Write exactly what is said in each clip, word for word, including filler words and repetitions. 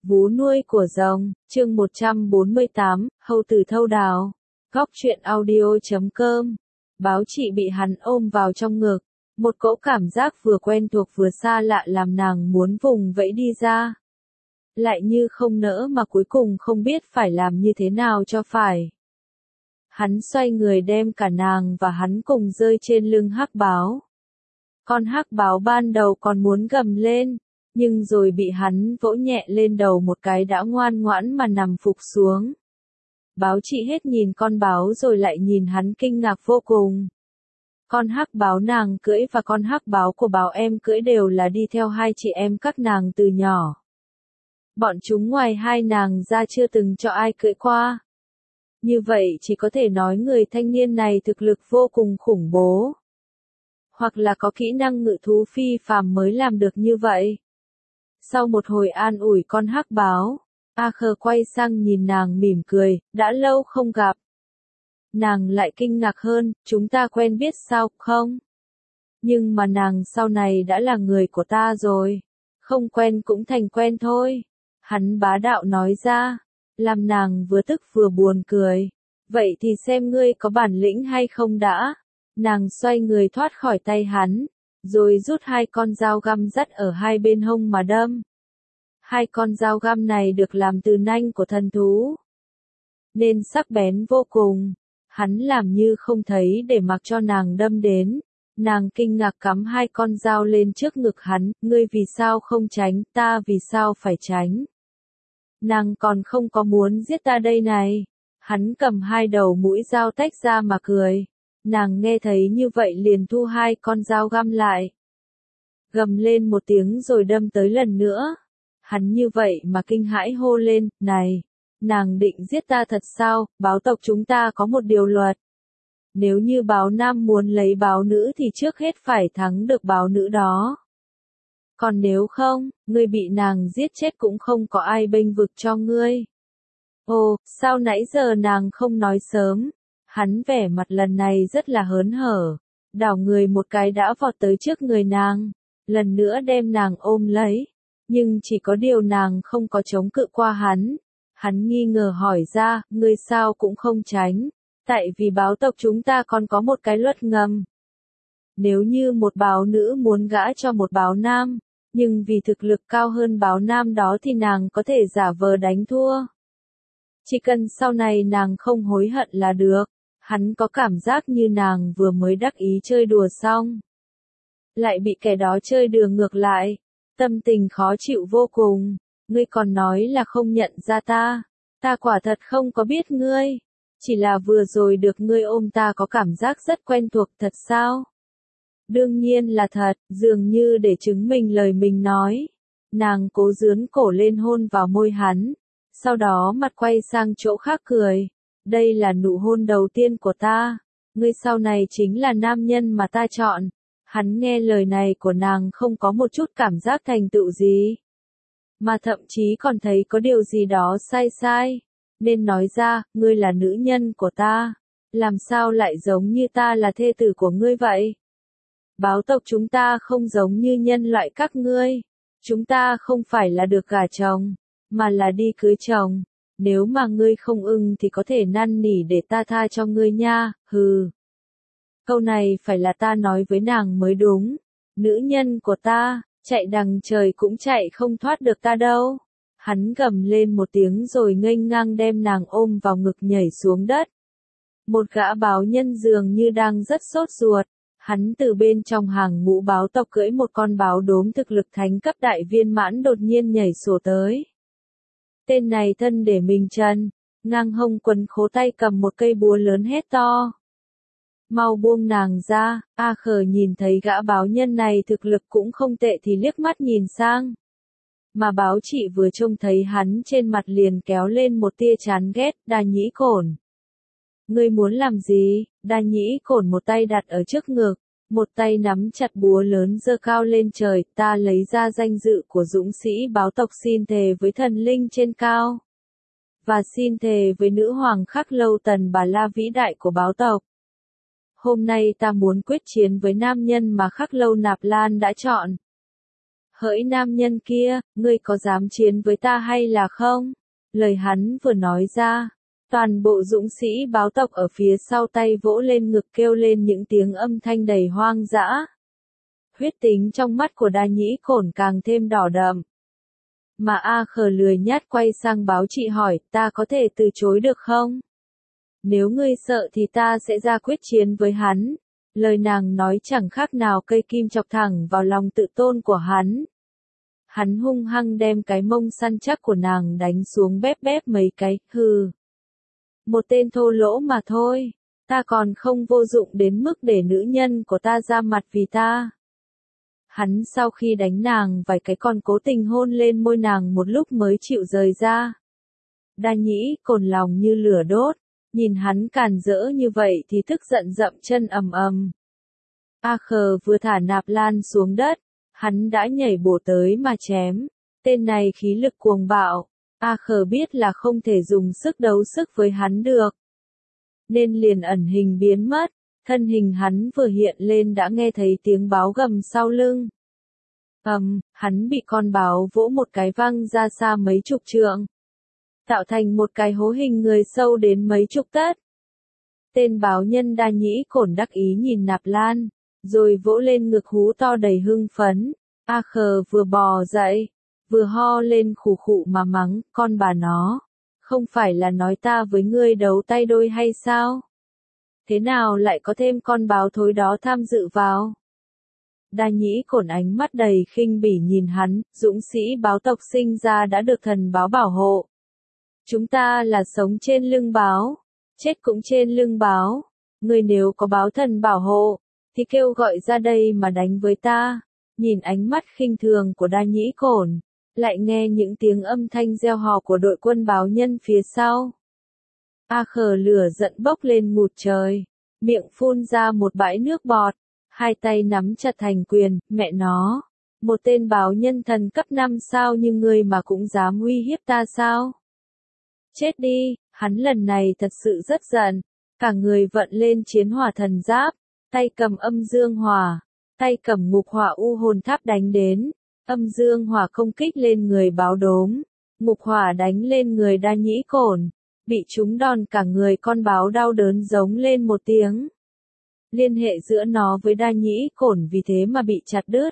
Vú nuôi của rồng, chương một trăm bốn mươi tám, Hầu tử thâu đào. Góc truyện audio chấm com. Báo chị bị hắn ôm vào trong ngực. Một cỗ cảm giác vừa quen thuộc vừa xa lạ làm nàng muốn vùng vẫy đi ra. Lại như không nỡ mà cuối cùng không biết phải làm như thế nào cho phải. Hắn xoay người đem cả nàng và hắn cùng rơi trên lưng hắc báo. Con hắc báo ban đầu còn muốn gầm lên, nhưng rồi bị hắn vỗ nhẹ lên đầu một cái đã ngoan ngoãn mà nằm phục xuống. Báo chị hết nhìn con báo rồi lại nhìn hắn kinh ngạc vô cùng. Con hắc báo nàng cưỡi và con hắc báo của báo em cưỡi đều là đi theo hai chị em các nàng từ nhỏ. Bọn chúng ngoài hai nàng ra chưa từng cho ai cưỡi qua. Như vậy chỉ có thể nói người thanh niên này thực lực vô cùng khủng bố. Hoặc là có kỹ năng ngự thú phi phàm mới làm được như vậy. Sau một hồi an ủi con hắc báo, A Khờ quay sang nhìn nàng mỉm cười, đã lâu không gặp. Nàng lại kinh ngạc hơn, chúng ta quen biết sao không? Nhưng mà nàng sau này đã là người của ta rồi. Không quen cũng thành quen thôi. Hắn bá đạo nói ra, làm nàng vừa tức vừa buồn cười. Vậy thì xem ngươi có bản lĩnh hay không đã. Nàng xoay người thoát khỏi tay hắn, rồi rút hai con dao găm dắt ở hai bên hông mà đâm. Hai con dao găm này được làm từ nanh của thần thú, nên sắc bén vô cùng. Hắn làm như không thấy để mặc cho nàng đâm đến. Nàng kinh ngạc cắm hai con dao lên trước ngực hắn, ngươi vì sao không tránh, ta vì sao phải tránh. Nàng còn không có muốn giết ta đây này. Hắn cầm hai đầu mũi dao tách ra mà cười. Nàng nghe thấy như vậy liền thu hai con dao găm lại. Gầm lên một tiếng rồi đâm tới lần nữa. Hắn như vậy mà kinh hãi hô lên, này, nàng định giết ta thật sao, báo tộc chúng ta có một điều luật. Nếu như báo nam muốn lấy báo nữ thì trước hết phải thắng được báo nữ đó. Còn nếu không, ngươi bị nàng giết chết cũng không có ai bênh vực cho ngươi. Ồ, sao nãy giờ nàng không nói sớm? Hắn vẻ mặt lần này rất là hớn hở, đảo người một cái đã vọt tới trước người nàng, lần nữa đem nàng ôm lấy. Nhưng chỉ có điều nàng không có chống cự qua hắn. Hắn nghi ngờ hỏi ra, ngươi sao cũng không tránh, tại vì báo tộc chúng ta còn có một cái luật ngầm. Nếu như một báo nữ muốn gả cho một báo nam, nhưng vì thực lực cao hơn báo nam đó thì nàng có thể giả vờ đánh thua. Chỉ cần sau này nàng không hối hận là được. Hắn có cảm giác như nàng vừa mới đắc ý chơi đùa xong, lại bị kẻ đó chơi đường ngược lại. Tâm tình khó chịu vô cùng. Ngươi còn nói là không nhận ra ta. Ta quả thật không có biết ngươi. Chỉ là vừa rồi được ngươi ôm ta có cảm giác rất quen thuộc thật sao? Đương nhiên là thật, dường như để chứng minh lời mình nói. Nàng cố dướn cổ lên hôn vào môi hắn. Sau đó mặt quay sang chỗ khác cười. Đây là nụ hôn đầu tiên của ta. Ngươi sau này chính là nam nhân mà ta chọn. Hắn nghe lời này của nàng không có một chút cảm giác thành tựu gì. Mà thậm chí còn thấy có điều gì đó sai sai. Nên nói ra, ngươi là nữ nhân của ta. Làm sao lại giống như ta là thê tử của ngươi vậy? Báo tộc chúng ta không giống như nhân loại các ngươi. Chúng ta không phải là được gả chồng, mà là đi cưới chồng. Nếu mà ngươi không ưng thì có thể năn nỉ để ta tha cho ngươi nha, hừ. Câu này phải là ta nói với nàng mới đúng. Nữ nhân của ta, chạy đằng trời cũng chạy không thoát được ta đâu. Hắn gầm lên một tiếng rồi nghênh ngang đem nàng ôm vào ngực nhảy xuống đất. Một gã báo nhân dường như đang rất sốt ruột. Hắn từ bên trong hàng ngũ báo tộc cưỡi một con báo đốm thực lực thánh cấp đại viên mãn đột nhiên nhảy sổ tới. Tên này thân để mình chân, ngang hông quấn khố tay cầm một cây búa lớn hét to. Mau buông nàng ra. A Khờ nhìn thấy gã báo nhân này thực lực cũng không tệ thì liếc mắt nhìn sang. Mà báo chị vừa trông thấy hắn trên mặt liền kéo lên một tia chán ghét. Đa Nhĩ Cổn. Ngươi muốn làm gì? Đa Nhĩ Cổn một tay đặt ở trước ngực, một tay nắm chặt búa lớn giơ cao lên trời. Ta lấy ra danh dự của dũng sĩ báo tộc xin thề với thần linh trên cao. Và xin thề với nữ hoàng Khắc Lâu Tần Bà La vĩ đại của báo tộc. Hôm nay ta muốn quyết chiến với nam nhân mà Khắc Lâu Nạp Lan đã chọn. Hỡi nam nhân kia, ngươi có dám chiến với ta hay là không? Lời hắn vừa nói ra, toàn bộ dũng sĩ báo tộc ở phía sau tay vỗ lên ngực kêu lên những tiếng âm thanh đầy hoang dã. Huyết tính trong mắt của Đa Nhĩ Cổn càng thêm đỏ đậm. Mà A Khờ lười nhát quay sang báo chị hỏi, ta có thể từ chối được không? Nếu ngươi sợ thì ta sẽ ra quyết chiến với hắn. Lời nàng nói chẳng khác nào cây kim chọc thẳng vào lòng tự tôn của hắn. Hắn hung hăng đem cái mông săn chắc của nàng đánh xuống bép bép mấy cái, hừ. Một tên thô lỗ mà thôi, ta còn không vô dụng đến mức để nữ nhân của ta ra mặt vì ta. Hắn sau khi đánh nàng vài cái còn cố tình hôn lên môi nàng một lúc mới chịu rời ra. Đa Nhĩ Cổn lòng như lửa đốt, nhìn hắn càn rỡ như vậy thì tức giận dậm chân ầm ầm. A Khờ vừa thả nạp lan xuống đất, hắn đã nhảy bổ tới mà chém. Tên này khí lực cuồng bạo, A Khờ biết là không thể dùng sức đấu sức với hắn được. Nên liền ẩn hình biến mất, thân hình hắn vừa hiện lên đã nghe thấy tiếng báo gầm sau lưng. Ầm, hắn bị con báo vỗ một cái văng ra xa mấy chục trượng. Tạo thành một cái hố hình người sâu đến mấy chục tấc. Tên báo nhân Đa Nhĩ Cổn đắc ý nhìn nạp lan, rồi vỗ lên ngực hú to đầy hưng phấn. A Khờ vừa bò dậy, vừa ho lên khủ khụ mà mắng, con bà nó, không phải là nói ta với ngươi đấu tay đôi hay sao? Thế nào lại có thêm con báo thối đó tham dự vào? Đa Nhĩ Cổn ánh mắt đầy khinh bỉ nhìn hắn, dũng sĩ báo tộc sinh ra đã được thần báo bảo hộ. Chúng ta là sống trên lưng báo, chết cũng trên lưng báo. Ngươi nếu có báo thần bảo hộ, thì kêu gọi ra đây mà đánh với ta. Nhìn ánh mắt khinh thường của Đa Nhĩ Cổn, lại nghe những tiếng âm thanh reo hò của đội quân báo nhân phía sau. A Khờ lửa giận bốc lên ngút trời, miệng phun ra một bãi nước bọt, hai tay nắm chặt thành quyền, mẹ nó, một tên báo nhân thần cấp năm sao như ngươi mà cũng dám uy hiếp ta sao? Chết đi, hắn lần này thật sự rất giận, cả người vận lên chiến hỏa thần giáp, tay cầm âm dương hỏa, tay cầm ngục hỏa u hồn tháp đánh đến, âm dương hỏa công kích lên người báo đốm, ngục hỏa đánh lên người Đa Nhĩ Cổn, bị trúng đòn cả người con báo đau đớn giống lên một tiếng. Liên hệ giữa nó với Đa Nhĩ Cổn vì thế mà bị chặt đứt.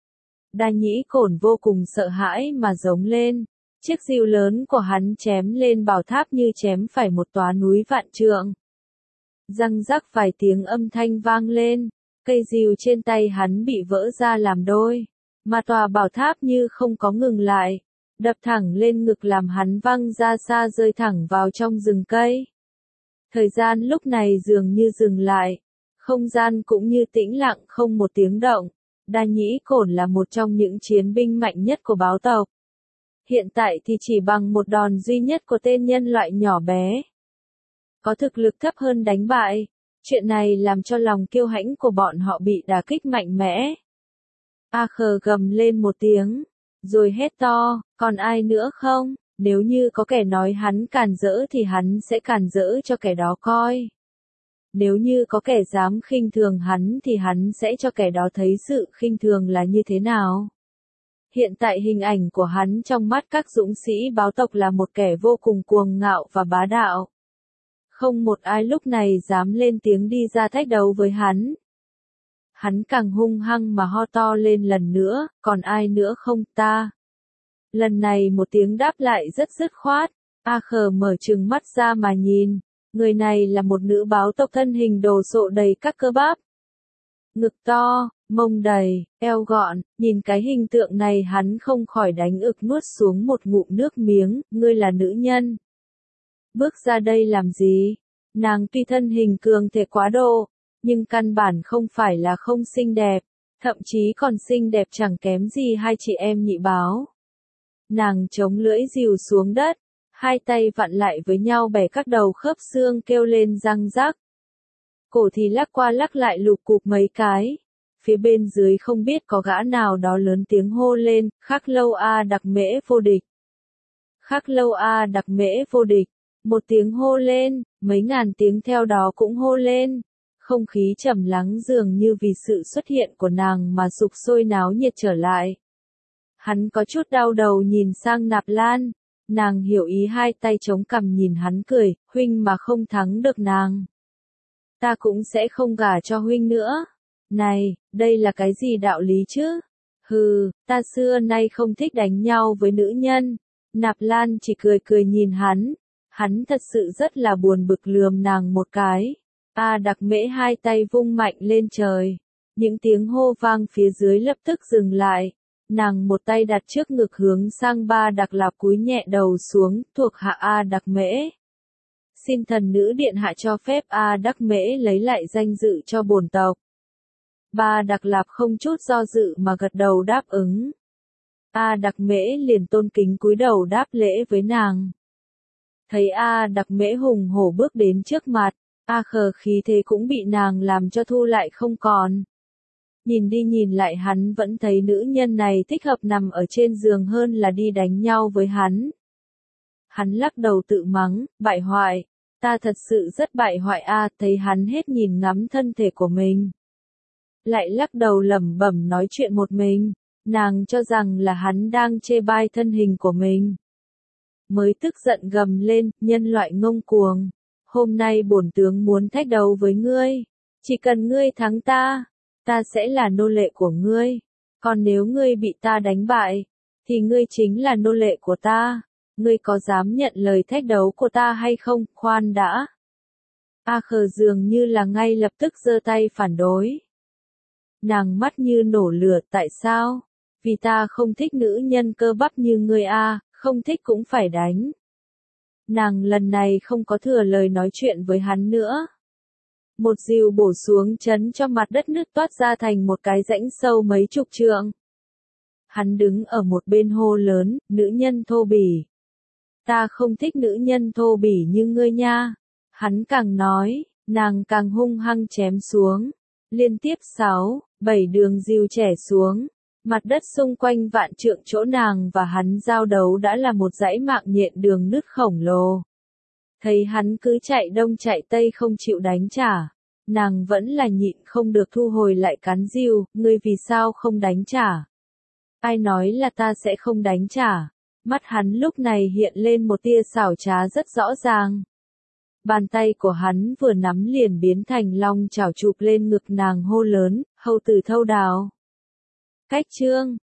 Đa Nhĩ Cổn vô cùng sợ hãi mà giống lên, chiếc dìu lớn của hắn chém lên bảo tháp như chém phải một toá núi vạn trượng. Răng rắc vài tiếng âm thanh vang lên, cây dìu trên tay hắn bị vỡ ra làm đôi, mà tòa bảo tháp như không có ngừng lại, đập thẳng lên ngực làm hắn văng ra xa rơi thẳng vào trong rừng cây. Thời gian lúc này dường như dừng lại, không gian cũng như tĩnh lặng không một tiếng động. Đa Nhĩ Cổn là một trong những chiến binh mạnh nhất của báo tộc. Hiện tại thì chỉ bằng một đòn duy nhất của tên nhân loại nhỏ bé, có thực lực thấp hơn đánh bại. Chuyện này làm cho lòng kiêu hãnh của bọn họ bị đả kích mạnh mẽ. A Khờ gầm lên một tiếng, rồi hét to, còn ai nữa không? Nếu như có kẻ nói hắn càn rỡ thì hắn sẽ càn rỡ cho kẻ đó coi. Nếu như có kẻ dám khinh thường hắn thì hắn sẽ cho kẻ đó thấy sự khinh thường là như thế nào. Hiện tại hình ảnh của hắn trong mắt các dũng sĩ báo tộc là một kẻ vô cùng cuồng ngạo và bá đạo. Không một ai lúc này dám lên tiếng đi ra thách đấu với hắn. Hắn càng hung hăng mà ho to lên lần nữa, còn ai nữa không ta? Lần này một tiếng đáp lại rất dứt khoát, A Khờ mở trừng mắt ra mà nhìn, người này là một nữ báo tộc thân hình đồ sộ đầy các cơ bắp. Ngực to, mông đầy, eo gọn, nhìn cái hình tượng này hắn không khỏi đánh ực nuốt xuống một ngụm nước miếng, ngươi là nữ nhân. Bước ra đây làm gì? Nàng tuy thân hình cường thể quá độ, nhưng căn bản không phải là không xinh đẹp, thậm chí còn xinh đẹp chẳng kém gì hai chị em nhị báo. Nàng chống lưỡi dìu xuống đất, hai tay vặn lại với nhau bẻ các đầu khớp xương kêu lên răng rắc. Cổ thì lắc qua lắc lại lục cục mấy cái. Phía bên dưới không biết có gã nào đó lớn tiếng hô lên, Khắc Lâu A Đặc Mễ vô địch. Khắc Lâu A Đặc Mễ vô địch. Một tiếng hô lên, mấy ngàn tiếng theo đó cũng hô lên. Không khí trầm lắng dường như vì sự xuất hiện của nàng mà sục sôi náo nhiệt trở lại. Hắn có chút đau đầu nhìn sang Nạp Lan. Nàng hiểu ý hai tay chống cằm nhìn hắn cười, huynh mà không thắng được nàng. Ta cũng sẽ không gả cho huynh nữa. Này, đây là cái gì đạo lý chứ? Hừ, ta xưa nay không thích đánh nhau với nữ nhân. Nạp Lan chỉ cười cười nhìn hắn. Hắn thật sự rất là buồn bực lườm nàng một cái. A Đặc Mễ hai tay vung mạnh lên trời. Những tiếng hô vang phía dưới lập tức dừng lại. Nàng một tay đặt trước ngực hướng sang Ba Đặc Lạp cúi nhẹ đầu xuống, thuộc hạ A Đặc Mễ. Xin thần nữ điện hạ cho phép A Đắc Mễ lấy lại danh dự cho bổn tộc. Ba Đặc Lạp không chút do dự mà gật đầu đáp ứng. A Đặc Mễ liền tôn kính cúi đầu đáp lễ với nàng. Thấy A Đặc Mễ hùng hổ bước đến trước mặt, A Khờ khí thế cũng bị nàng làm cho thu lại không còn. Nhìn đi nhìn lại hắn vẫn thấy nữ nhân này thích hợp nằm ở trên giường hơn là đi đánh nhau với hắn. Hắn lắc đầu tự mắng, bại hoại. Ta thật sự rất bại hoại a, thấy hắn hết nhìn ngắm thân thể của mình. Lại lắc đầu lẩm bẩm nói chuyện một mình, nàng cho rằng là hắn đang chê bai thân hình của mình. Mới tức giận gầm lên, nhân loại ngông cuồng. Hôm nay bổn tướng muốn thách đấu với ngươi. Chỉ cần ngươi thắng ta, ta sẽ là nô lệ của ngươi. Còn nếu ngươi bị ta đánh bại, thì ngươi chính là nô lệ của ta. Ngươi có dám nhận lời thách đấu của ta hay không? Khoan đã. A Khờ dường như là ngay lập tức giơ tay phản đối. Nàng mắt như nổ lửa, tại sao? Vì ta không thích nữ nhân cơ bắp như ngươi a, không thích cũng phải đánh. Nàng lần này không có thừa lời nói chuyện với hắn nữa. Một dìu bổ xuống chấn cho mặt đất nứt toát ra thành một cái rãnh sâu mấy chục trượng. Hắn đứng ở một bên hô lớn, nữ nhân thô bỉ. Ta không thích nữ nhân thô bỉ như ngươi nha. Hắn càng nói, nàng càng hung hăng chém xuống. Liên tiếp sáu, bảy đường dìu chẻ xuống. Mặt đất xung quanh vạn trượng chỗ nàng và hắn giao đấu đã là một dãy mạng nhện đường nứt khổng lồ. Thấy hắn cứ chạy đông chạy tây không chịu đánh trả. Nàng vẫn là nhịn không được thu hồi lại cán dìu, ngươi vì sao không đánh trả? Ai nói là ta sẽ không đánh trả? Mắt hắn lúc này hiện lên một tia xảo trá rất rõ ràng. Bàn tay của hắn vừa nắm liền biến thành long chảo chụp lên ngực nàng hô lớn, hầu tử thâu đào. Cách chương